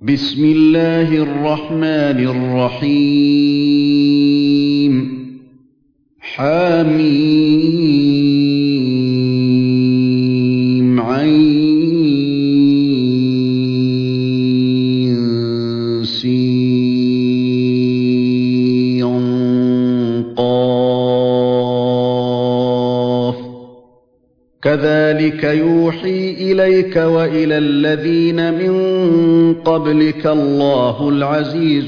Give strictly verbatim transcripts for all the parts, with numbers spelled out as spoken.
بسم الله الرحمن الرحيم حميم عين سين قاف كذلك يوحي إليك وإلى الذين من قبلك الله العزيز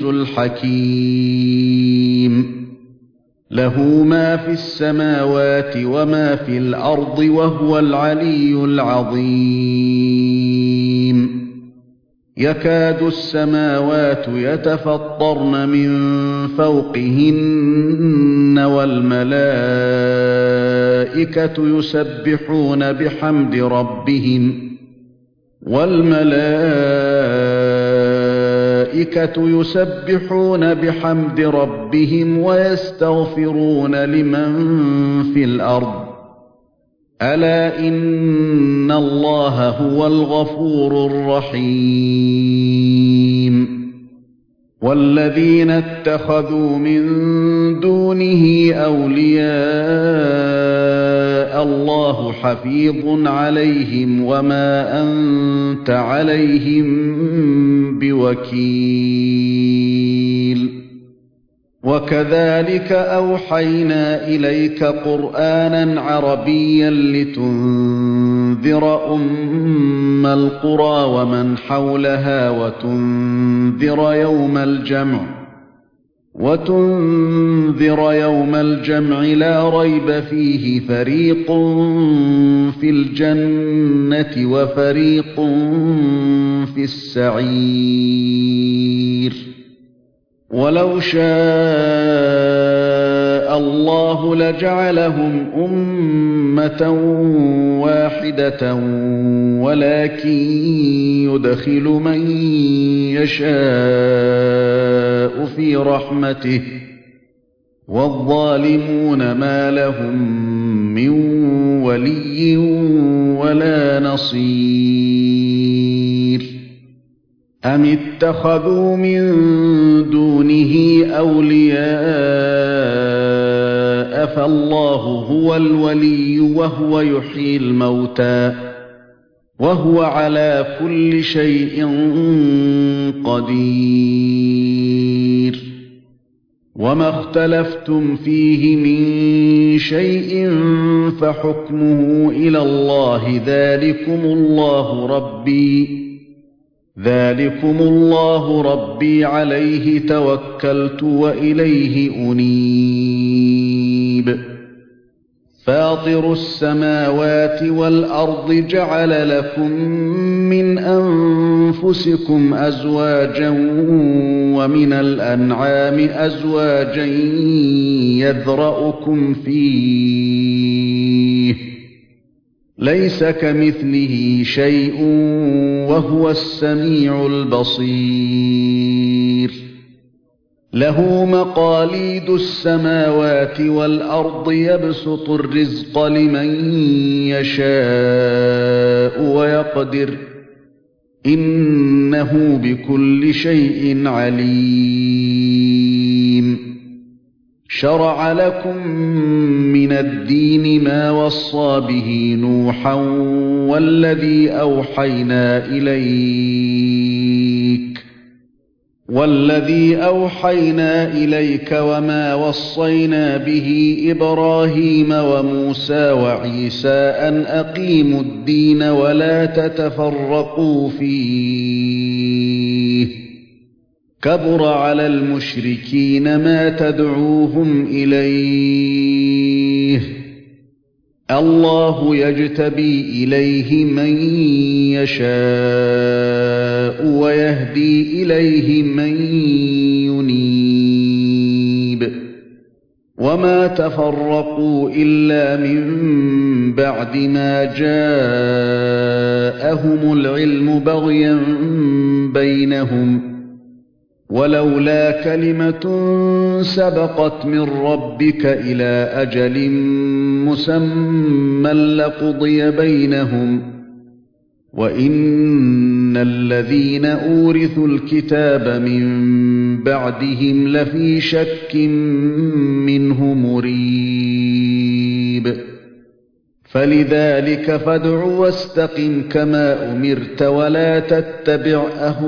الحكيم له ما في السماوات وما في الأرض وهو العلي العظيم يكاد السماوات يتفطرن من فوقهن والملائكة يسبحون بحمد ربهم والملائكة يسبحون بحمد ربهم ويستغفرون لمن في الأرض ألا إن الله هو الغفور الرحيم والذين اتخذوا من دونه أولياء الله حفيظ عليهم وما أنت عليهم بوكيل وكذلك أوحينا إليك قرآنا عربيا لتنذر أم القرى ومن حولها وتنذر يوم الجمع وتنذر يوم الجمع لا ريب فيه فريق في الجنة وفريق في السعير ولو شاء الله لجعلهم أمة واحدة ولكن يدخل من يشاء في رحمته والظالمون ما لهم من ولي ولا نصير أم اتخذوا من دونه أولياء فالله هو الولي وهو يحيي الموتى وهو على كل شيء قدير وما اختلفتم فيه من شيء فحكمه إلى الله ذلكم الله ربي ذلكم الله ربي عليه توكلت وإليه أنيب فاطر السماوات والأرض جعل لكم من أنفسكم أزواجا ومن الأنعام أزواجا يذرأكم فيه ليس كمثله شيء وهو السميع البصير له مقاليد السماوات والأرض يبسط الرزق لمن يشاء ويقدر إنه بكل شيء عليم شرع لكم من الدين ما وصى به نوحا والذي أوحينا إليك والذي أوحينا إليك وما وصينا به إبراهيم وموسى وعيسى أن أقيموا الدين ولا تتفرقوا فيه كبر على المشركين ما تدعوهم إليه الله يجتبي إليه من يشاء ويهدي إليه من ينيب وما تفرقوا إلا من بعد ما جاءهم العلم بغيا بينهم ولولا كلمة سبقت من ربك إلى أجل مسمى لقضي بينهم وَإِنَّ الَّذِينَ أُورِثُوا الْكِتَابَ مِن بَعْدِهِمْ لَفِي شَكٍّ مِّنْهُ مُرِيبٍ فَلِذَلِكَ فَادْعُ وَاسْتَقِمْ كَمَا أُمِرْتَ وَلَا تَتَّبِعْ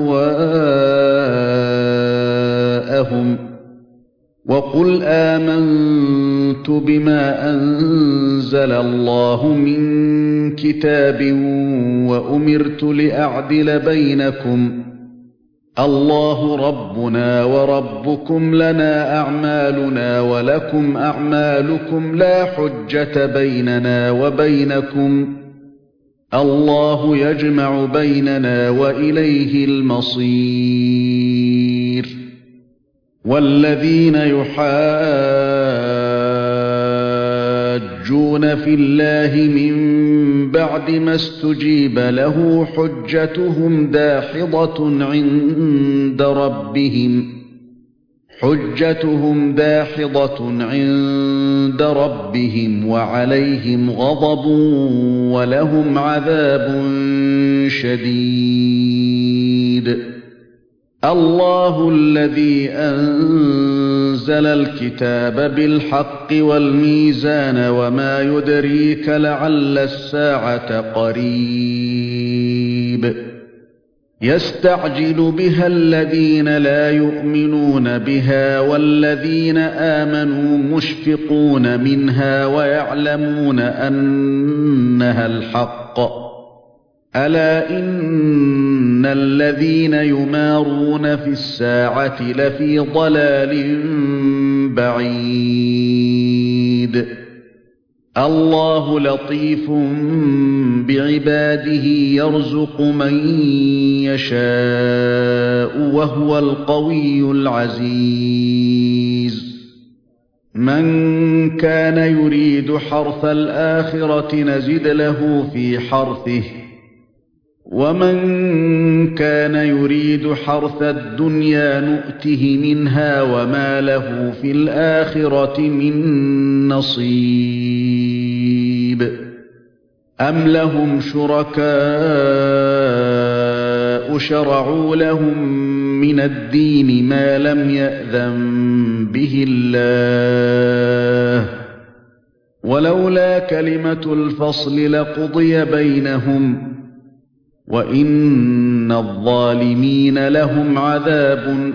أَهْوَاءَهُمْ وَقُلْ آمَنْتُ بِمَا أَنزَلَ اللَّهُ مِنْ كِتَابٍ وَأُمِرْتُ لِأَعْدِلَ بَيْنَكُمْ اللَّهُ رَبُّنَا وَرَبُّكُمْ لَنَا أَعْمَالُنَا وَلَكُمْ أَعْمَالُكُمْ لَا حُجَّةَ بَيْنَنَا وَبَيْنَكُمْ اللَّهُ يَجْمَعُ بَيْنَنَا وَإِلَيْهِ الْمَصِيرُ وَالَّذِينَ يُحَاجُّونَ فِي اللَّهِ مِن بَعْدِ مَا اسْتُجِيبَ لَهُ حُجَّتُهُمْ دَاحِضَةٌ عِندَ رَبِّهِمْ حُجَّتُهُمْ دَاحِضَةٌ عِندَ رَبِّهِمْ وَعَلَيْهِمْ غَضَبٌ وَلَهُمْ عَذَابٌ شَدِيدٌ اللَّهُ الَّذِي أَنزَلَ الْكِتَابَ بِالْحَقِّ وَالْمِيزَانَ وَمَا يُدْرِيكَ لَعَلَّ السَّاعَةَ قَرِيبٌ يَسْتَعْجِلُ بِهَا الَّذِينَ لَا يُؤْمِنُونَ بِهَا وَالَّذِينَ آمَنُوا مُشْفِقُونَ مِنْهَا وَيَعْلَمُونَ أَنَّهَا الْحَقُّ أَلَا إِنَّ الَّذِينَ يُمَارُونَ فِي السَّاعَةِ لَفِي ضَلَالٍ بَعِيدٍ اللَّهُ لَطِيفٌ بِعِبَادِهِ يَرْزُقُ مَن يَشَاءُ وَهُوَ الْقَوِيُّ الْعَزِيزُ مَن كَانَ يُرِيدُ حَرْثَ الْآخِرَةِ نَزِدْ لَهُ فِي حَرْثِهِ وَمَن كَانَ يُرِيدُ حَرْثَ الدُّنْيَا نُؤْتِهِ مِنْهَا وَمَا لَهُ فِي الْآخِرَةِ مِنْ نَصِيبٍ أَمْ لَهُمْ شُرَكَاءُ شَرَعُوا لَهُم مِّنَ الدِّينِ مَا لَمْ يَأْذَن بِهِ اللَّهُ وَلَوْلَا كَلِمَةُ الْفَصْلِ لَقُضِيَ بَيْنَهُمْ وَإِنَّ الظَّالِمِينَ لَهُمْ عَذَابٌ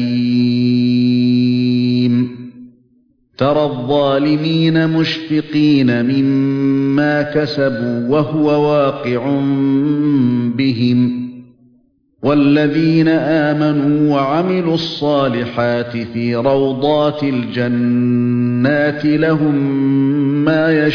أَلِيمٌ تَرَى الظَّالِمِينَ مُشْفِقِينَ مِمَّا كَسَبُوا وَهُوَ واقع بِهِمْ وَالَّذِينَ آمَنُوا وَعَمِلُوا الصَّالِحَاتِ فِي رَوْضَاتِ الْجَنَّاتِ لَهُم مَّا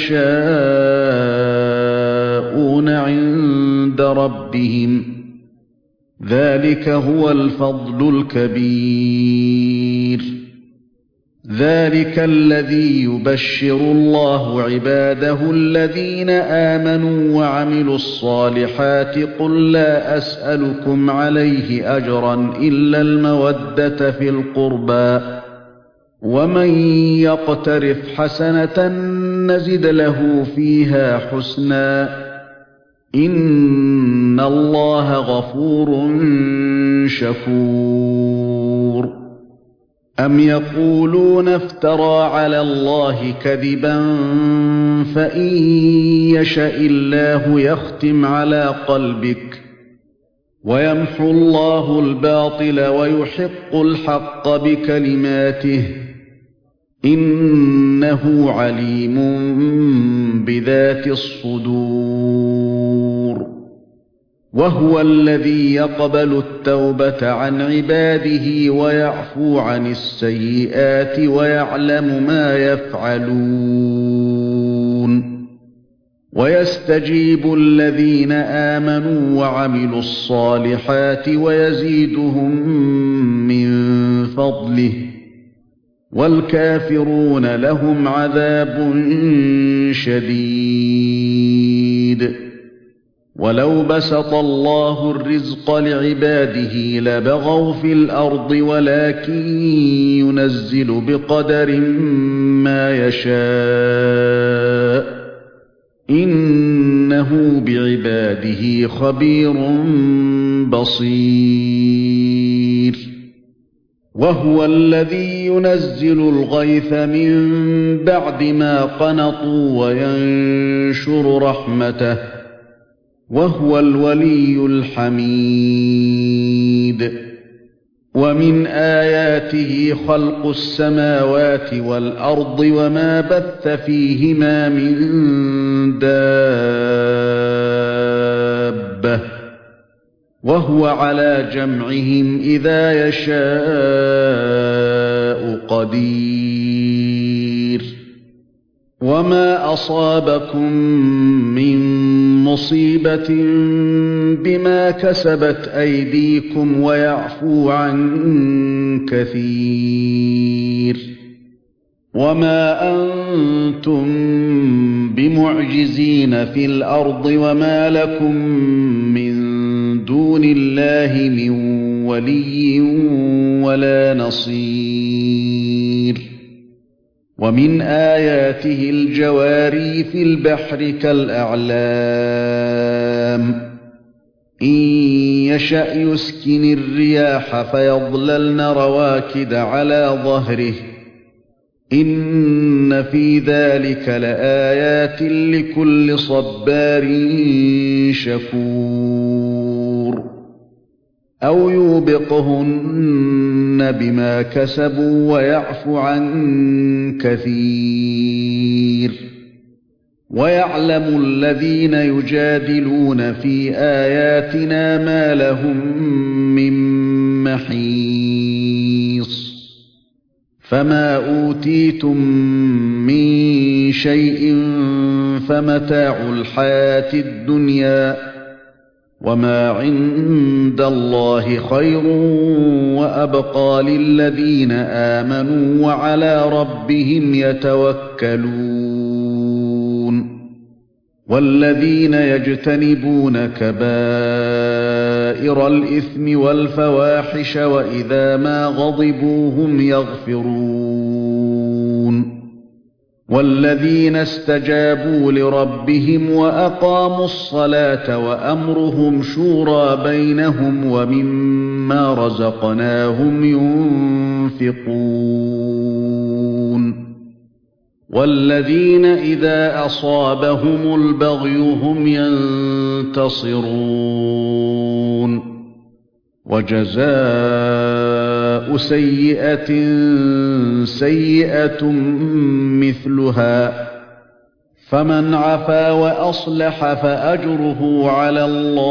يَشَاءُونَ عِندَ رَبِّهِمْ ذَلِكَ هُوَ الْفَضْلُ الْكَبِيرُ ذَلِكَ الَّذِي يُبَشِّرُ اللَّهُ عِبَادَهُ الَّذِينَ آمَنُوا وَعَمِلُوا الصَّالِحَاتِ قُل لَّا أَسْأَلُكُمْ عَلَيْهِ أَجْرًا إِلَّا الْمَوَدَّةَ فِي الْقُرْبَى وَمَن يَقْتَرِفْ حَسَنَةً نَّزِدْ لَهُ فِيهَا حُسْنًا إِنَّ اللَّهَ غَفُورٌ شَكُورٌ أَمْ يَقُولُونَ افْتَرَىٰ عَلَى اللَّهِ كَذِبًا فَإِن يَشَإِ اللَّهُ يَخْتِمْ عَلَىٰ قَلْبِكَ وَيَمْحُو اللَّهُ الْبَاطِلَ وَيُحِقُّ الْحَقَّ بِكَلِمَاتِهِ إِنَّهُ عَلِيمٌ بِذَاتِ الصُّدُورِ وَهُوَ الَّذِي يَقْبَلُ التَّوْبَةَ عَنْ عِبَادِهِ وَيَعْفُو عَنِ السَّيِّئَاتِ وَيَعْلَمُ مَا يَفْعَلُونَ وَيَسْتَجِيبُ الَّذِينَ آمَنُوا وَعَمِلُوا الصَّالِحَاتِ وَيَزِيدُهُم مِّن فَضْلِهِ وَالْكَافِرُونَ لَهُمْ عَذَابٌ شَدِيدٌ وَلَوْ بَسَطَ اللَّهُ الرِّزْقَ لِعِبَادِهِ لَبَغَوْا فِي الْأَرْضِ وَلَكِن يُنَزِّلُ بِقَدَرٍ مَّا يَشَاءُ إِنَّهُ إنه بعباده خبير بصير وهو الذي ينزل الغيث من بعد ما قنطوا وينشر رحمته وهو الولي الحميد ومن آياته خلق السماوات والأرض وما بث فيهما من دابة وهو على جمعهم إذا يشاء قدير وما أصابكم من مصيبة بما كسبت أيديكم ويعفو عن كثير وما أنتم بمعجزين في الأرض وما لكم من دون الله من ولي ولا نصير ومن آياته الجواري في البحر كالأعلام إن يشأ يسكن الرياح فيظللن رواكد على ظهره إن في ذلك لآيات لكل صبار شكور أو يوبقهن بما كسبوا ويعفو عن كثير ويعلم الذين يجادلون في آياتنا ما لهم من محيص فما أوتيتم من شيء فمتاع الحياة الدنيا وما عند الله خير وأبقى للذين آمنوا وعلى ربهم يتوكلون والذين يجتنبون كبائر الإثم والفواحش وإذا ما غضبوا هم يغفرون والذين استجابوا لربهم وأقاموا الصلاة وأمرهم شورى بينهم ومما رزقناهم ينفقون والذين إذا أصابهم البغي هم ينتصرون وجزاء سيئة سيئة مثلها فمن عفا وأصلح فأجره على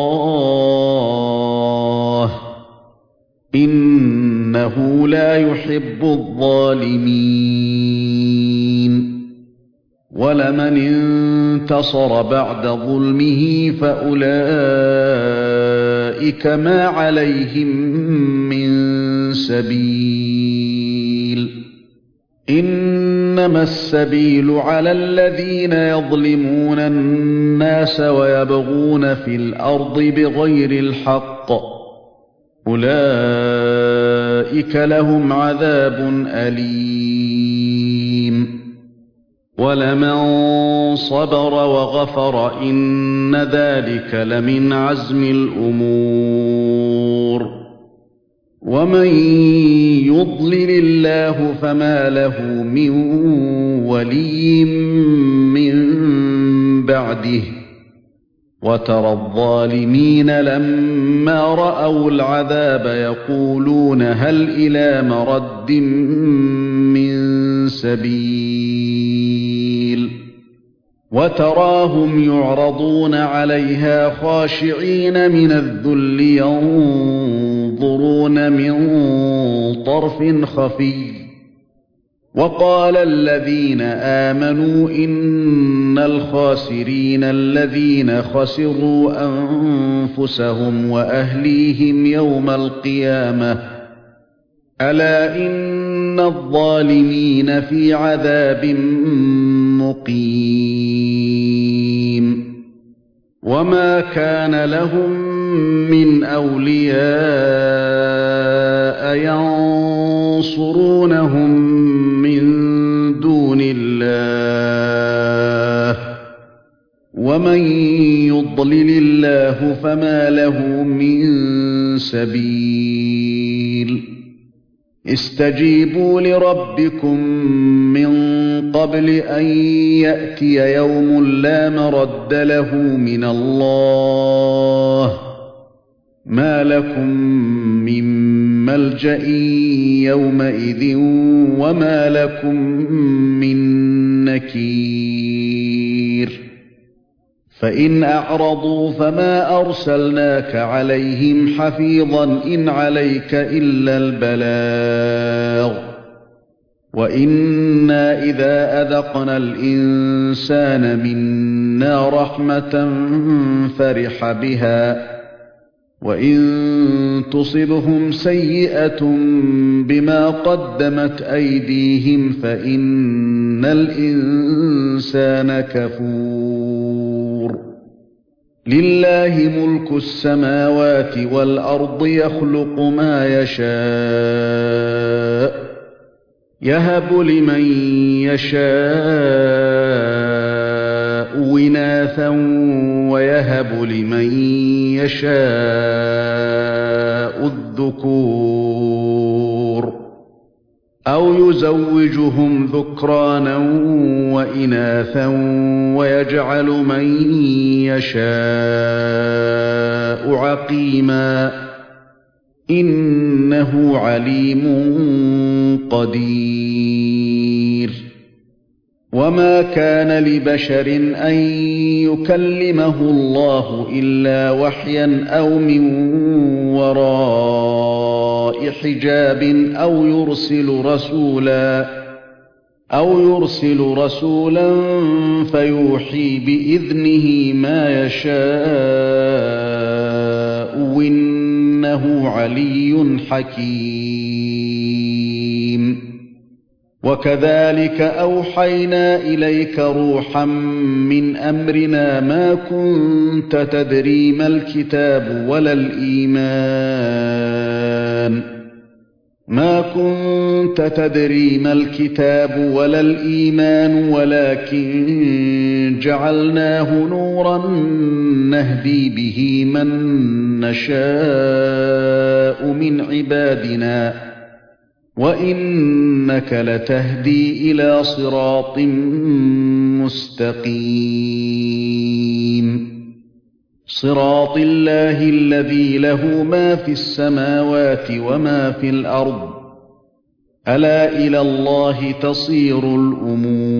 الله إنه لا يحب الظالمين ولمن انتصر بعد ظلمه فأولئك ما عليهم من سبيل إنما السبيل على الذين يظلمون الناس ويبغون في الأرض بغير الحق أولئك لهم عذاب أليم ولمن صبر وغفر إن ذلك لمن عزم الأمور ومن يضلل الله فما له من ولي من بعده وترى الظالمين لما رأوا العذاب يقولون هل إلى مرد من سبيل وتراهم يعرضون عليها خاشعين من الذل ينظرون من طرف خفي وقال الذين آمنوا إن الخاسرين الذين خسروا أنفسهم وأهليهم يوم القيامة ألا إن الظالمين في عذاب مقيم وما كان لهم من أولياء ينصرونهم من دون الله ومن يضلل الله فما له من سبيل استجيبوا لربكم من قبل أن يأتي يوم لا مرد له من الله ما لكم من ملجأ يومئذ وما لكم من نكير فإن أعرضوا فما أرسلناك عليهم حفيظا إن عليك إلا البلاغ وإنا إذا أذقنا الإنسان منا رحمة فرح بها وإن تصبهم سيئة بما قدمت أيديهم فإن الإنسان كفور لله ملك السماوات والأرض يخلق ما يشاء يهب لمن يشاء إناثا ويهب لمن يشاء الذكور أو يزوجهم ذكرانا وإناثا ويجعل من يشاء عقيما إنه عليم قدير وما كان لبشر أن يكلمه الله إلا وحيا أو من وراء حجاب أو يرسل رسولا أو يرسل رسولا فيوحي بإذنه ما يشاء إنه علي حكيم وكذلك أوحينا إليك روحا من أمرنا ما كنت تدري ما الكتاب ولا الإيمان ما كنت تدري ما الكتاب ولا الإيمان ولكن جعلناه نورا نهدي به من نشاء من عبادنا وإنك لتهدي إلى صراط مستقيم صراط الله الذي له ما في السماوات وما في الأرض ألا إلى الله تصير الأمور